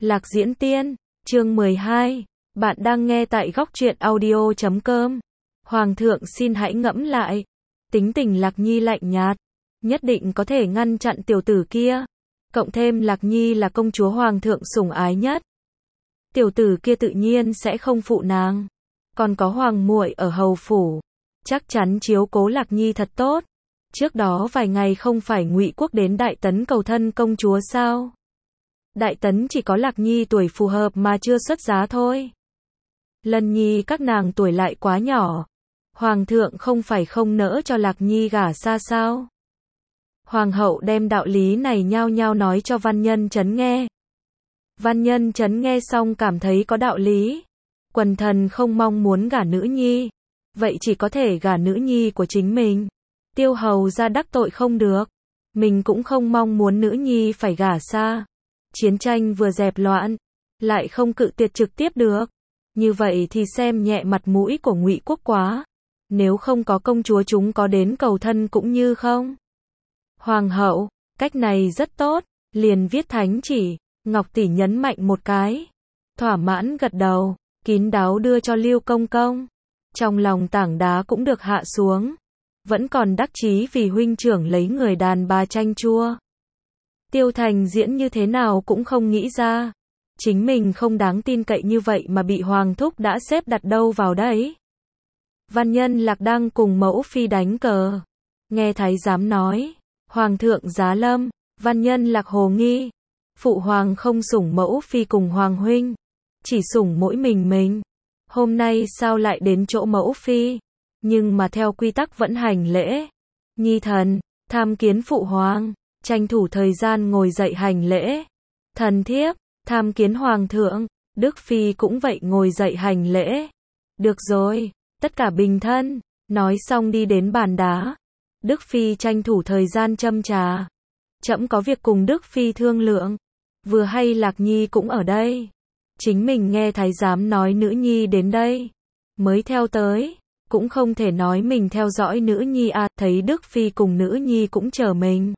Lạc Diễn Tiên, chương 12. Bạn đang nghe tại góc truyện audio.com. Hoàng thượng xin hãy ngẫm lại. Tính tình Lạc Nhi lạnh nhạt, nhất định có thể ngăn chặn tiểu tử kia. Cộng thêm Lạc Nhi là công chúa hoàng thượng sủng ái nhất. Tiểu tử kia tự nhiên sẽ không phụ nàng. Còn có hoàng muội ở hầu phủ, chắc chắn chiếu cố Lạc Nhi thật tốt. Trước đó vài ngày không phải Ngụy Quốc đến Đại Tấn cầu thân công chúa sao? Đại Tấn chỉ có Lạc Nhi tuổi phù hợp mà chưa xuất giá thôi. Lân Nhi các nàng tuổi lại quá nhỏ. Hoàng thượng không phải không nỡ cho Lạc Nhi gả xa sao? Hoàng hậu đem đạo lý này nhao nhao nói cho Văn Nhân Chấn nghe. Văn Nhân Chấn nghe xong cảm thấy có đạo lý. Quần thần không mong muốn gả nữ nhi, vậy chỉ có thể gả nữ nhi của chính mình. Tiêu hầu ra đắc tội không được, mình cũng không mong muốn nữ nhi phải gả xa. Chiến tranh vừa dẹp loạn, lại không cự tuyệt trực tiếp được. Như vậy thì xem nhẹ mặt mũi của Ngụy Quốc quá. Nếu không có công chúa chúng có đến cầu thân cũng như không. Hoàng hậu, cách này rất tốt, liền viết thánh chỉ. Ngọc tỷ nhấn mạnh một cái, thỏa mãn gật đầu, kín đáo đưa cho Lưu Công Công. Trong lòng tảng đá cũng được hạ xuống, vẫn còn đắc chí vì huynh trưởng lấy người đàn bà chanh chua. Tiêu Thành Diễn như thế nào cũng không nghĩ ra, chính mình không đáng tin cậy như vậy mà bị Hoàng thúc đã xếp đặt đâu vào đấy. Văn Nhân Lạc đang cùng mẫu phi đánh cờ, nghe thái giám nói, Hoàng thượng giá lâm. Văn Nhân Lạc hồ nghi, phụ hoàng không sủng mẫu phi cùng hoàng huynh, chỉ sủng mỗi mình. Hôm nay sao lại đến chỗ mẫu phi? Nhưng mà theo quy tắc vẫn hành lễ. Nhi thần, tham kiến phụ hoàng, tranh thủ thời gian ngồi dậy hành lễ. Thần thiếp, tham kiến hoàng thượng. Đức phi cũng vậy ngồi dậy hành lễ. Được rồi, tất cả bình thân. Nói xong đi đến bàn đá. Đức phi tranh thủ thời gian châm trà. Trẫm có việc cùng Đức phi thương lượng. Vừa hay Lạc Nhi cũng ở đây. Chính mình nghe thái giám nói nữ nhi đến đây, mới theo tới, cũng không thể nói mình theo dõi nữ nhi à, thấy Đức phi cùng nữ nhi cũng chờ mình.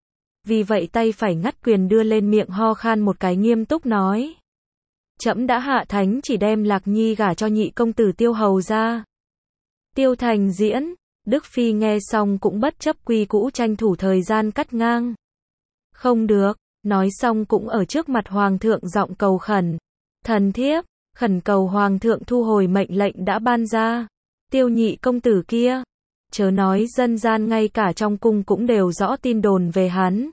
Vì vậy tay phải ngắt quyền đưa lên miệng ho khan một cái nghiêm túc nói. Trẫm đã hạ thánh chỉ đem Lạc Nhi gả cho nhị công tử Tiêu hầu ra. Tiêu Thành Diễn, Đức phi nghe xong cũng bất chấp quy cũ tranh thủ thời gian cắt ngang. Không được, nói xong cũng ở trước mặt hoàng thượng giọng cầu khẩn. Thần thiếp, khẩn cầu hoàng thượng thu hồi mệnh lệnh đã ban ra. Tiêu nhị công tử kia, chớ nói dân gian ngay cả trong cung cũng đều rõ tin đồn về hắn.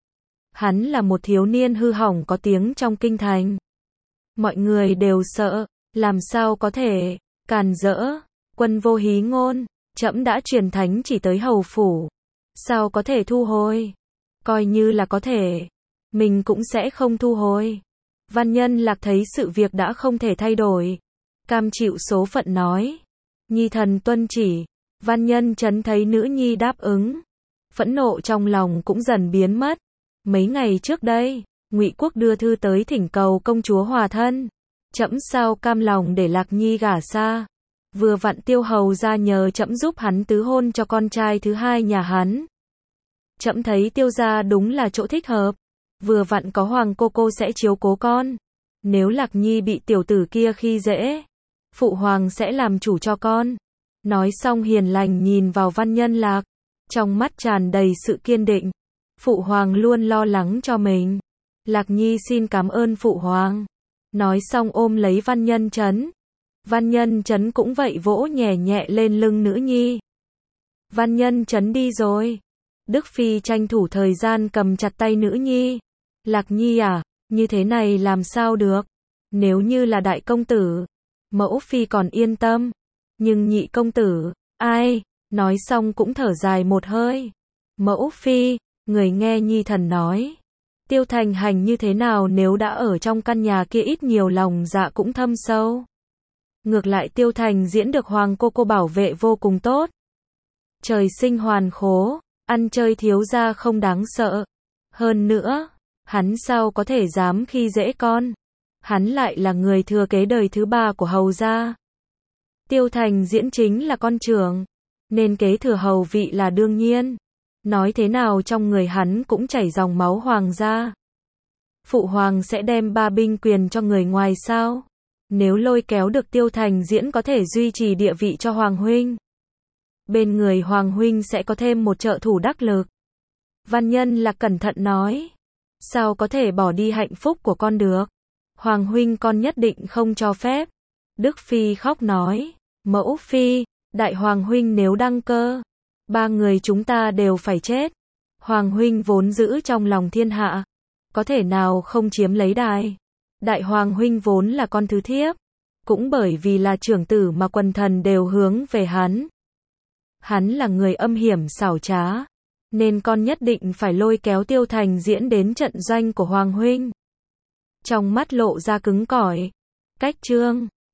Hắn là một thiếu niên hư hỏng có tiếng trong kinh thành. Mọi người đều sợ, làm sao có thể, càn rỡ, quân vô hí ngôn, trẫm đã truyền thánh chỉ tới hầu phủ. Sao có thể thu hồi? Coi như là có thể, mình cũng sẽ không thu hồi. Văn Nhân Lạc thấy sự việc đã không thể thay đổi, cam chịu số phận nói. Nhi thần tuân chỉ. Văn Nhân Chấn thấy nữ nhi đáp ứng, phẫn nộ trong lòng cũng dần biến mất. Mấy ngày trước đây, Ngụy Quốc đưa thư tới thỉnh cầu công chúa hòa thân. Trẫm sao cam lòng để Lạc Nhi gả xa. Vừa vặn Tiêu hầu ra nhờ trẫm giúp hắn tứ hôn cho con trai thứ hai nhà hắn. Trẫm thấy Tiêu gia đúng là chỗ thích hợp. Vừa vặn có hoàng cô sẽ chiếu cố con. Nếu Lạc Nhi bị tiểu tử kia khi dễ, phụ hoàng sẽ làm chủ cho con. Nói xong hiền lành nhìn vào Văn Nhân Lạc, trong mắt tràn đầy sự kiên định. Phụ hoàng luôn lo lắng cho mình. Lạc Nhi xin cảm ơn phụ hoàng. Nói xong ôm lấy Văn Nhân Chấn. Văn Nhân Chấn cũng vậy vỗ nhẹ nhẹ lên lưng nữ nhi. Văn Nhân Chấn đi rồi. Đức phi tranh thủ thời gian cầm chặt tay nữ nhi. Lạc Nhi à, như thế này làm sao được? Nếu như là đại công tử, mẫu phi còn yên tâm. Nhưng nhị công tử, ai? Nói xong cũng thở dài một hơi. Mẫu phi, người nghe nhi thần nói. Tiêu Thành Hành như thế nào nếu đã ở trong căn nhà kia ít nhiều lòng dạ cũng thâm sâu. Ngược lại Tiêu Thành Diễn được hoàng cô bảo vệ vô cùng tốt. Trời sinh hoàn khố, ăn chơi thiếu gia không đáng sợ. Hơn nữa, hắn sao có thể dám khi dễ con. Hắn lại là người thừa kế đời thứ ba của hầu gia. Tiêu Thành Diễn chính là con trưởng, nên kế thừa hầu vị là đương nhiên. Nói thế nào trong người hắn cũng chảy dòng máu hoàng gia. Phụ hoàng sẽ đem 3 binh quyền cho người ngoài sao? Nếu lôi kéo được Tiêu Thành Diễn có thể duy trì địa vị cho Hoàng huynh. Bên người Hoàng huynh sẽ có thêm một trợ thủ đắc lực. Văn Nhân Lạc cẩn thận nói. Sao có thể bỏ đi hạnh phúc của con được? Hoàng huynh con nhất định không cho phép. Đức Phi khóc nói. Mẫu Phi, Đại Hoàng huynh nếu đăng cơ, 3 người chúng ta đều phải chết. Hoàng huynh vốn giữ trong lòng thiên hạ, có thể nào không chiếm lấy đài. Đại Hoàng huynh vốn là con thứ thiếp, cũng bởi vì là trưởng tử mà quần thần đều hướng về hắn. Hắn là người âm hiểm xảo trá, nên con nhất định phải lôi kéo Tiêu Thành Diễn đến trận doanh của Hoàng huynh. Trong mắt lộ ra cứng cỏi. Cách Trương